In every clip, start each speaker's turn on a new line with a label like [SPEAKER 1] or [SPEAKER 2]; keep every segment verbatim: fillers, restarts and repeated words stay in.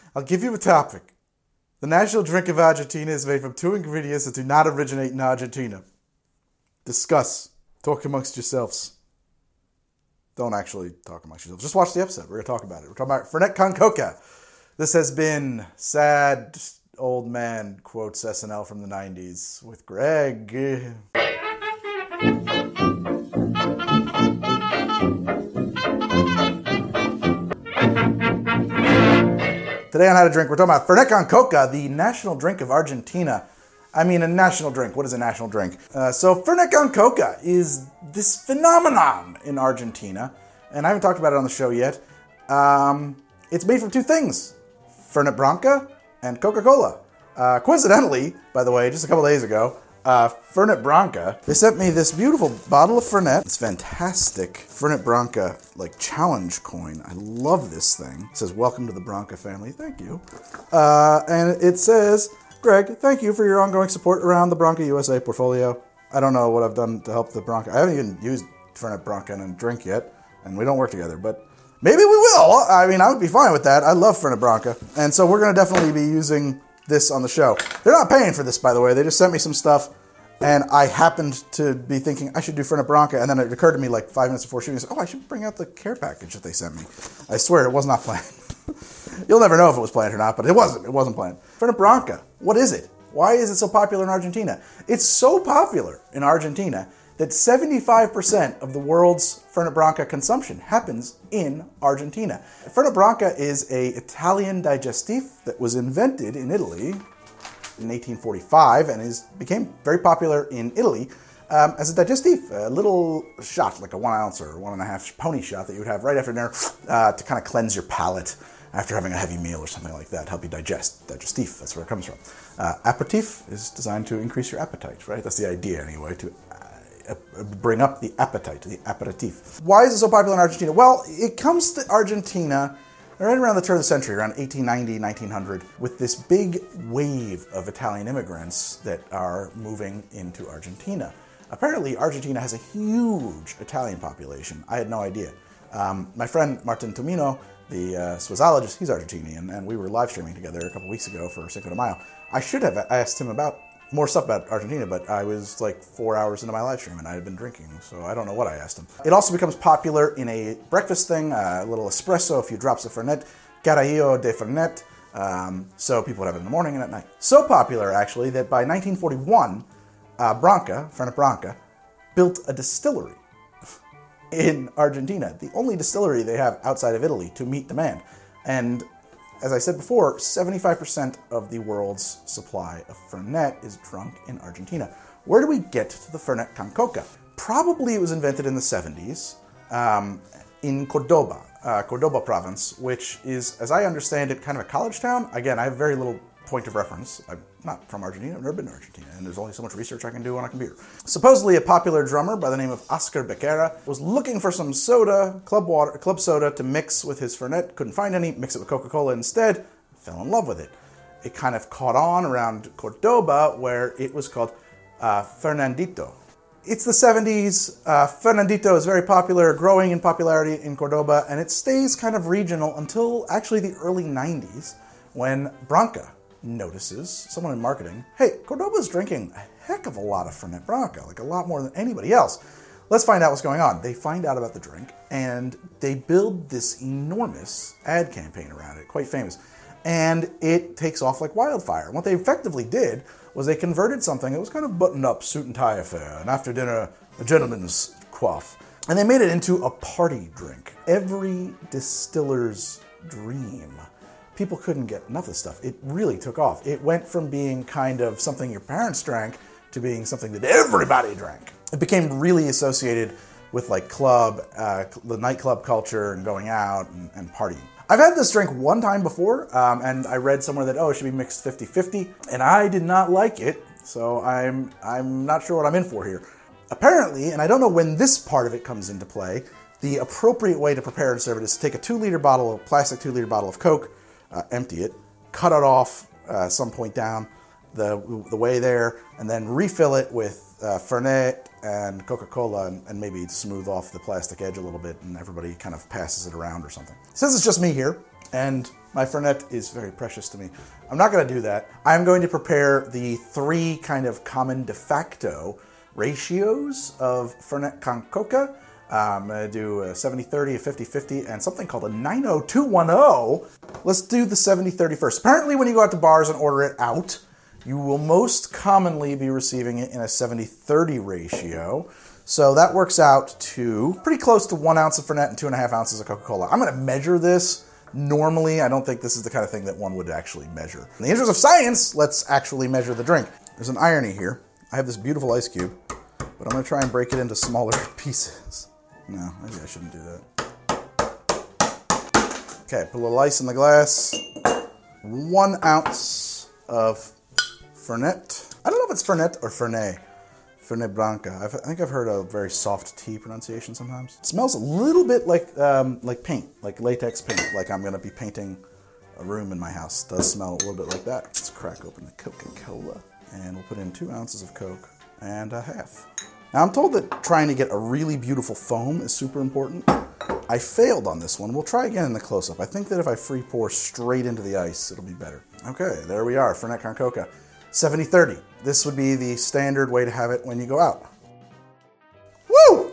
[SPEAKER 1] I'll give you a topic. The national drink of Argentina is made from two ingredients that do not originate in Argentina. Discuss. Talk amongst yourselves. Don't actually talk amongst yourselves. Just watch the episode. We're going to talk about it. We're talking about Fernet con Coca. This has been Sad Old Man quotes S N L from the nineties with Greg. Today on How to Drink, we're talking about Fernet con Coca, the national drink of Argentina. I mean, a national drink. What is a national drink? Uh, so Fernet con Coca is this phenomenon in Argentina, and I haven't talked about it on the show yet. Um, it's made from two things, Fernet Branca and Coca-Cola. Uh, coincidentally, by the way, just a couple days ago, uh, Fernet Branca, they sent me this beautiful bottle of Fernet. It's fantastic Fernet Branca, like, challenge coin. I love this thing. It says, welcome to the Branca family. Thank you. Uh, and it says, Greg, thank you for your ongoing support around the Branca U S A portfolio. I don't know what I've done to help the Branca. I haven't even used Fernet Branca in a drink yet, and we don't work together, but maybe we will. I mean, I would be fine with that. I love Fernet Branca. And so we're going to definitely be using this on the show. They're not paying for this, by the way. They just sent me some stuff, and I happened to be thinking I should do Fernet Branca, and then it occurred to me like five minutes before shooting, I said, oh, I should bring out the care package that they sent me. I swear, it was not planned. You'll never know if it was planned or not, but it wasn't. It wasn't planned. Fernet Branca, what is it? Why is it so popular in Argentina? It's so popular in Argentina that seventy-five percent of the world's Fernet Branca consumption happens in Argentina. Fernet Branca is an Italian digestif that was invented in Italy in eighteen forty-five and is became very popular in Italy um, as a digestif, a little shot, like a one ounce or one and a half pony shot that you would have right after dinner uh, to kind of cleanse your palate after having a heavy meal or something like that, help you digest. Digestif, that's where it comes from. Uh, aperitif is designed to increase your appetite, right? That's the idea anyway, to bring up the appetite, the aperitif. Why is it so popular in Argentina? Well, it comes to Argentina right around the turn of the century, around eighteen ninety, nineteen hundred, with this big wave of Italian immigrants that are moving into Argentina. Apparently, Argentina has a huge Italian population. I had no idea. Um, my friend Martin Tomino, the uh, Swizzologist, he's Argentinian, and we were live streaming together a couple weeks ago for Cinco de Mayo. I should have asked him about more stuff about Argentina, but I was like four hours into my live stream and I had been drinking, so I don't know what I asked him. It also becomes popular in a breakfast thing, a little espresso, a few drops of Fernet, Carajillo de Fernet, um, so people would have it in the morning and at night. So popular, actually, that by nineteen forty-one, uh, Branca, Fernet Branca, built a distillery in Argentina, the only distillery they have outside of Italy to meet demand. And as I said before, seventy-five percent of the world's supply of Fernet is drunk in Argentina. Where do we get to the Fernet con Coca? Probably it was invented in the seventies um, in Cordoba, uh, Cordoba province, which is, as I understand it, kind of a college town. Again, I have very little point of reference. I'm not from Argentina. I've never been to Argentina, and there's only so much research I can do on a computer. Supposedly, a popular drummer by the name of Oscar Becerra was looking for some soda, club water, club soda, to mix with his Fernet. Couldn't find any. Mix it with Coca-Cola instead. Fell in love with it. It kind of caught on around Cordoba, where it was called uh, Fernandito. It's the seventies. Uh, Fernandito is very popular, growing in popularity in Cordoba, and it stays kind of regional until actually the early nineties, when Branca notices, someone in marketing, hey, Cordoba's drinking a heck of a lot of Fernet Branca, like a lot more than anybody else. Let's find out what's going on. They find out about the drink, and they build this enormous ad campaign around it, quite famous. And it takes off like wildfire. And what they effectively did was they converted something that was kind of buttoned up, suit and tie affair, and after dinner, a gentleman's quaff. And they made it into a party drink. Every distiller's dream. People couldn't get enough of this stuff. It really took off. It went from being kind of something your parents drank to being something that everybody drank. It became really associated with like club, uh, the nightclub culture and going out and, and partying. I've had this drink one time before, um, and I read somewhere that, oh, it should be mixed fifty-fifty, and I did not like it, so I'm, I'm not sure what I'm in for here. Apparently, and I don't know when this part of it comes into play, the appropriate way to prepare and serve it is to take a two-liter bottle, a plastic two-liter bottle of Coke, Uh, empty it, cut it off uh, some point down the the way there, and then refill it with uh, Fernet and Coca-Cola and, and maybe smooth off the plastic edge a little bit, and everybody kind of passes it around or something. Since it's just me here, and my Fernet is very precious to me. I'm not going to do that. I'm going to prepare the three kind of common de facto ratios of Fernet con Coca. Um, I'm going to do a seventy thirty, a fifty fifty, and something called a nine oh two one oh. Let's do the seventy thirty first. Apparently when you go out to bars and order it out, you will most commonly be receiving it in a seventy thirty ratio. So that works out to pretty close to one ounce of Fernet and two and a half ounces of Coca-Cola. I'm going to measure this. Normally, I don't think this is the kind of thing that one would actually measure. In the interest of science, let's actually measure the drink. There's an irony here. I have this beautiful ice cube, but I'm going to try and break it into smaller pieces. No, maybe I shouldn't do that. Okay, put a little ice in the glass. One ounce of Fernet. I don't know if it's Fernet or Fernet. Fernet Branca. I've, I think I've heard a very soft T pronunciation sometimes. It smells a little bit like um, like paint, like latex paint, like I'm going to be painting a room in my house. It does smell a little bit like that. Let's crack open the Coca-Cola, and we'll put in two ounces of Coke and a half. Now I'm told that trying to get a really beautiful foam is super important. I failed on this one. We'll try again in the close-up. I think that if I free pour straight into the ice, it'll be better. Okay, there we are, Fernet con Coca. seventy thirty. This would be the standard way to have it when you go out. Woo!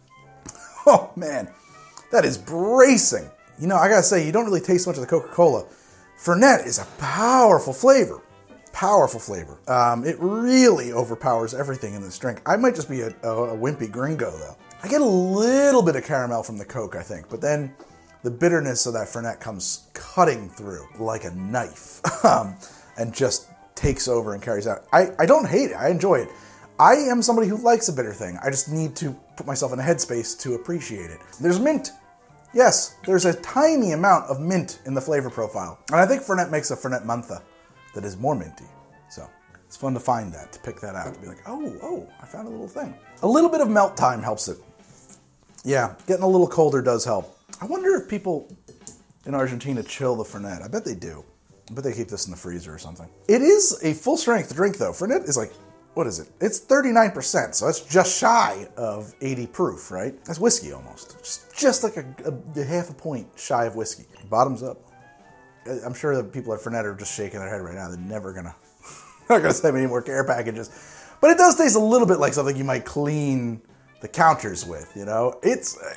[SPEAKER 1] Oh man, that is bracing. You know, I gotta say, you don't really taste much of the Coca-Cola. Fernet is a powerful flavor. Powerful flavor. Um, it really overpowers everything in this drink. I might just be a, a, a wimpy gringo though. I get a little bit of caramel from the Coke, I think, but then the bitterness of that Fernet comes cutting through like a knife um, and just takes over and carries out. I, I don't hate it. I enjoy it. I am somebody who likes a bitter thing. I just need to put myself in a headspace to appreciate it. There's mint. Yes, there's a tiny amount of mint in the flavor profile. And I think Fernet makes a Fernet Mentha that is more minty. So it's fun to find that, to pick that out, to be like, oh, oh, I found a little thing. A little bit of melt time helps it. Yeah, getting a little colder does help. I wonder if people in Argentina chill the Fernet. I bet they do. I bet they keep this in the freezer or something. It is a full strength drink though. Fernet is like, what is it? It's thirty-nine percent, so that's just shy of eighty proof, right? That's whiskey almost. Just, just like a, a, a half a point shy of whiskey. Bottoms up. I'm sure that people at Fernet are just shaking their head right now. They're never gonna, not gonna send me any more care packages. But it does taste a little bit like something you might clean the counters with, you know? It's, uh,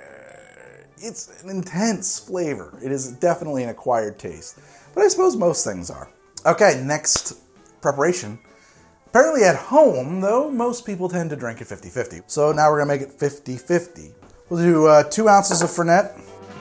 [SPEAKER 1] it's an intense flavor. It is definitely an acquired taste. But I suppose most things are. Okay, next preparation. Apparently at home, though, most people tend to drink it fifty fifty. So now we're gonna make it fifty fifty. We'll do uh, two ounces of Fernet.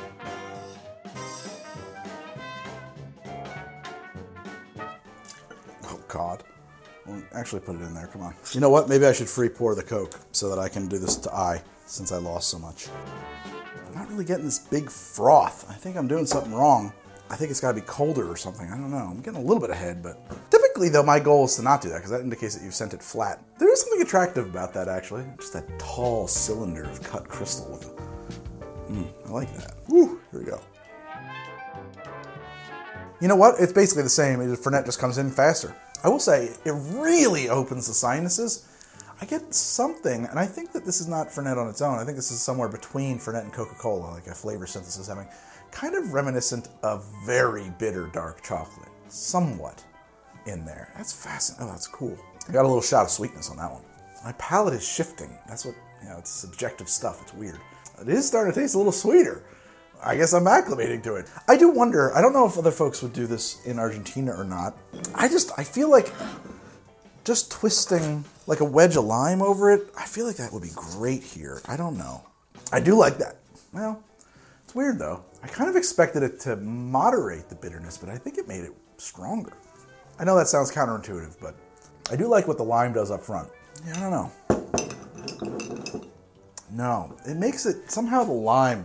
[SPEAKER 1] Oh God. Well, actually put it in there, come on. You know what, maybe I should free pour the Coke so that I can do this to I, since I lost so much. I'm not really getting this big froth. I think I'm doing something wrong. I think it's gotta be colder or something, I don't know. I'm getting a little bit ahead, but typically though, my goal is to not do that because that indicates that you've sent it flat. There is something attractive about that actually. Just that tall cylinder of cut crystal with a, mm, I like that. Woo, here we go. You know what, it's basically the same, Fernet just comes in faster. I will say, it really opens the sinuses. I get something, and I think that this is not Fernet on its own. I think this is somewhere between Fernet and Coca-Cola, like a flavor synthesis having, kind of reminiscent of very bitter dark chocolate. Somewhat in there. That's fascinating. Oh, that's cool. I got a little shot of sweetness on that one. My palate is shifting. That's what, you know, it's subjective stuff. It's weird. It is starting to taste a little sweeter. I guess I'm acclimating to it. I do wonder, I don't know if other folks would do this in Argentina or not. I just, I feel like just twisting like a wedge of lime over it, I feel like that would be great here. I don't know. I do like that. Well, it's weird though. I kind of expected it to moderate the bitterness, but I think it made it stronger. I know that sounds counterintuitive, but I do like what the lime does up front. Yeah, I don't know. No, it makes it, somehow the lime,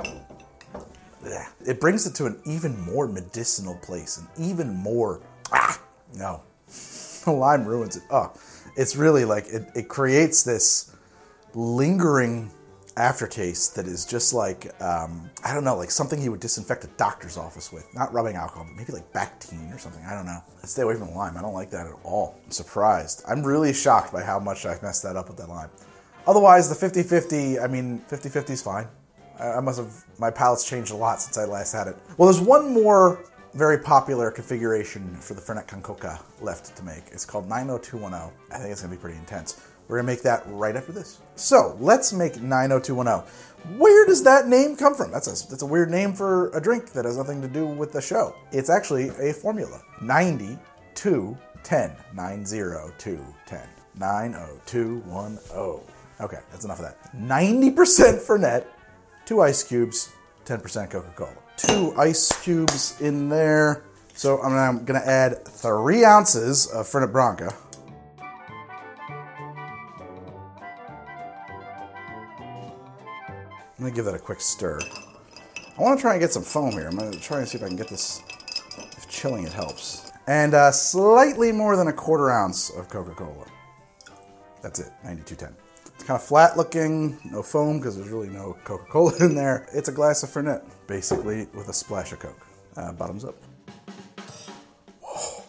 [SPEAKER 1] it brings it to an even more medicinal place, and even more, ah, no. The lime ruins it. Oh, it's really like, it, it creates this lingering aftertaste that is just like, um, I don't know, like something you would disinfect a doctor's office with. Not rubbing alcohol, but maybe like Bactine or something. I don't know. Let's stay away from the lime. I don't like that at all. I'm surprised. I'm really shocked by how much I messed that up with that lime. Otherwise, the fifty fifty, I mean, fifty fifty is fine. I must have, my palate's changed a lot since I last had it. Well, there's one more very popular configuration for the Fernet con Coca left to make. It's called nine oh two one oh. I think it's gonna be pretty intense. We're gonna make that right after this. So let's make nine oh two one oh. Where does that name come from? That's a, that's a weird name for a drink that has nothing to do with the show. It's actually a formula. ninety, two, ten. nine oh two, ten. nine oh two one oh. Okay, that's enough of that. ninety percent Fernet, two ice cubes, ten percent Coca-Cola. Two ice cubes in there. So I'm gonna, I'm gonna add three ounces of Fernet Branca. I'm gonna give that a quick stir. I wanna try and get some foam here. I'm gonna try and see if I can get this, if chilling it helps. And uh, slightly more than a quarter ounce of Coca-Cola. That's it, ninety-two ten. It's kind of flat looking, no foam because there's really no Coca-Cola in there. It's a glass of Fernet, basically with a splash of Coke. Uh, bottoms up. Whoa.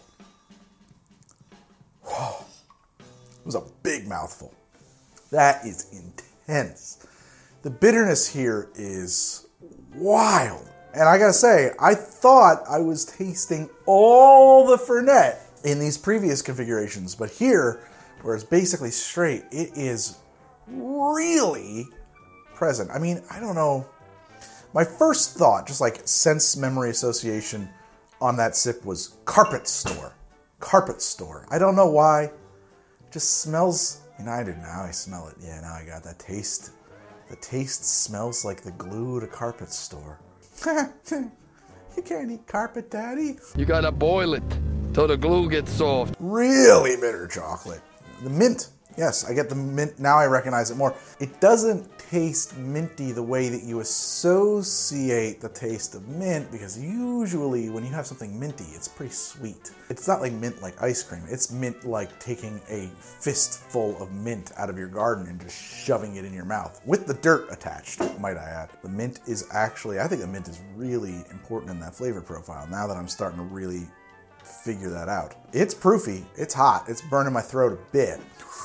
[SPEAKER 1] Whoa. It was a big mouthful. That is intense. The bitterness here is wild. And I gotta say, I thought I was tasting all the Fernet in these previous configurations, but here, where it's basically straight, it is really present. I mean, I don't know. My first thought, just like sense memory association on that sip, was carpet store. Carpet store. I don't know why. It just smells, you know, I do now, I smell it. Yeah, now I got that taste. The taste smells like the glue at a carpet store. You can't eat carpet, Daddy.
[SPEAKER 2] You gotta boil it till the glue gets soft.
[SPEAKER 1] Really bitter chocolate. The mint. Yes, I get the mint. Now I recognize it more. It doesn't taste minty the way that you associate the taste of mint, because usually when you have something minty, it's pretty sweet. It's not like mint like ice cream. It's mint like taking a fistful of mint out of your garden and just shoving it in your mouth with the dirt attached, might I add. The mint is actually, I think the mint is really important in that flavor profile now that I'm starting to really figure that out. It's proofy, it's hot, it's burning my throat a bit.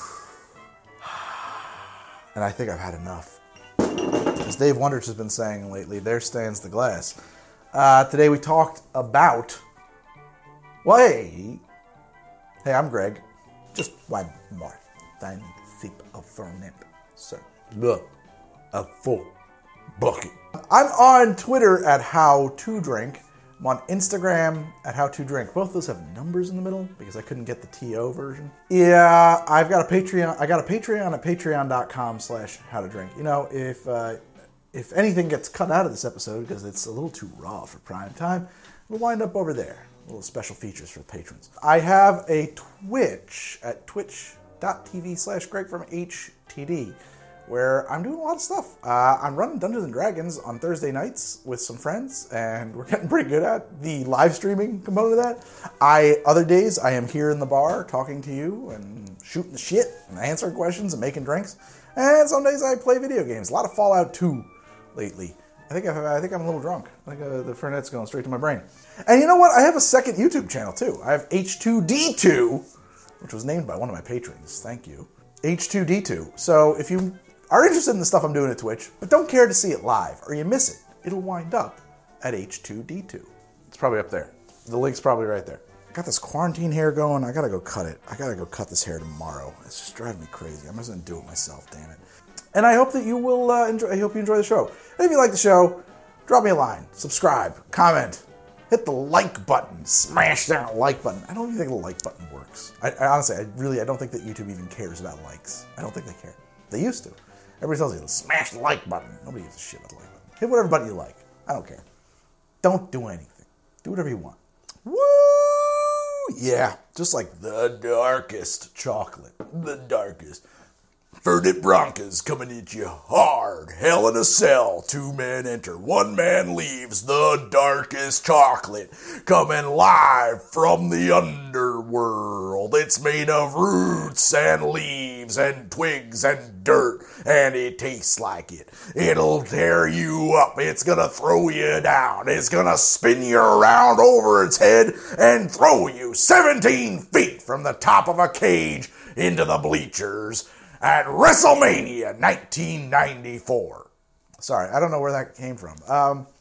[SPEAKER 1] And I think I've had enough. As Dave Wonders has been saying lately, there stands the glass. Uh, today we talked about, well, hey, hey, I'm Greg. Just one more tiny sip of Fernet, sir. Look, a full bucket. I'm on Twitter at How To Drink. I'm on Instagram at How To Drink. Both those have numbers in the middle because I couldn't get the T O version. Yeah, I've got a Patreon. I got a Patreon at patreon.com slash How To Drink. You know, if uh, if anything gets cut out of this episode because it's a little too raw for prime time, we'll wind up over there. Little special features for the patrons. I have a Twitch at twitch.tv slash Greg from HTD, where I'm doing a lot of stuff. Uh, I'm running Dungeons and Dragons on Thursday nights with some friends, and we're getting pretty good at the live streaming component of that. I other days I am here in the bar talking to you and shooting the shit and answering questions and making drinks. And some days I play video games. A lot of Fallout two lately. I think I've, I think I'm a little drunk. I think uh, the Fernet's going straight to my brain. And you know what? I have a second YouTube channel too. I have H two D two, which was named by one of my patrons. Thank you. H two D two. So if you are interested in the stuff I'm doing at Twitch, but don't care to see it live, or you miss it, it'll wind up at H two D two. It's probably up there. The link's probably right there. I got this quarantine hair going. I gotta go cut it. I gotta go cut this hair tomorrow. It's just driving me crazy. I'm just gonna do it myself, damn it. And I hope that you will uh, enjoy. I hope you enjoy the show. And if you like the show, drop me a line, subscribe, comment, hit the like button, smash that like button. I don't even think the like button works. I, I honestly, I really, I don't think that YouTube even cares about likes. I don't think they care. They used to. Everybody tells you, smash the like button. Nobody gives a shit about the like button. Hit whatever button you like. I don't care. Don't do anything. Do whatever you want. Woo! Yeah, just like the darkest chocolate. The darkest. Fernet Branca's coming at you hard. Hell in a cell. Two men enter. One man leaves. The darkest chocolate. Coming live from the underworld. It's made of roots and leaves and twigs and dirt. And it tastes like it. It'll tear you up. It's gonna throw you down. It's gonna spin you around over its head and throw you seventeen feet from the top of a cage into the bleachers at WrestleMania nineteen ninety-four. Sorry, I don't know where that came from. Um,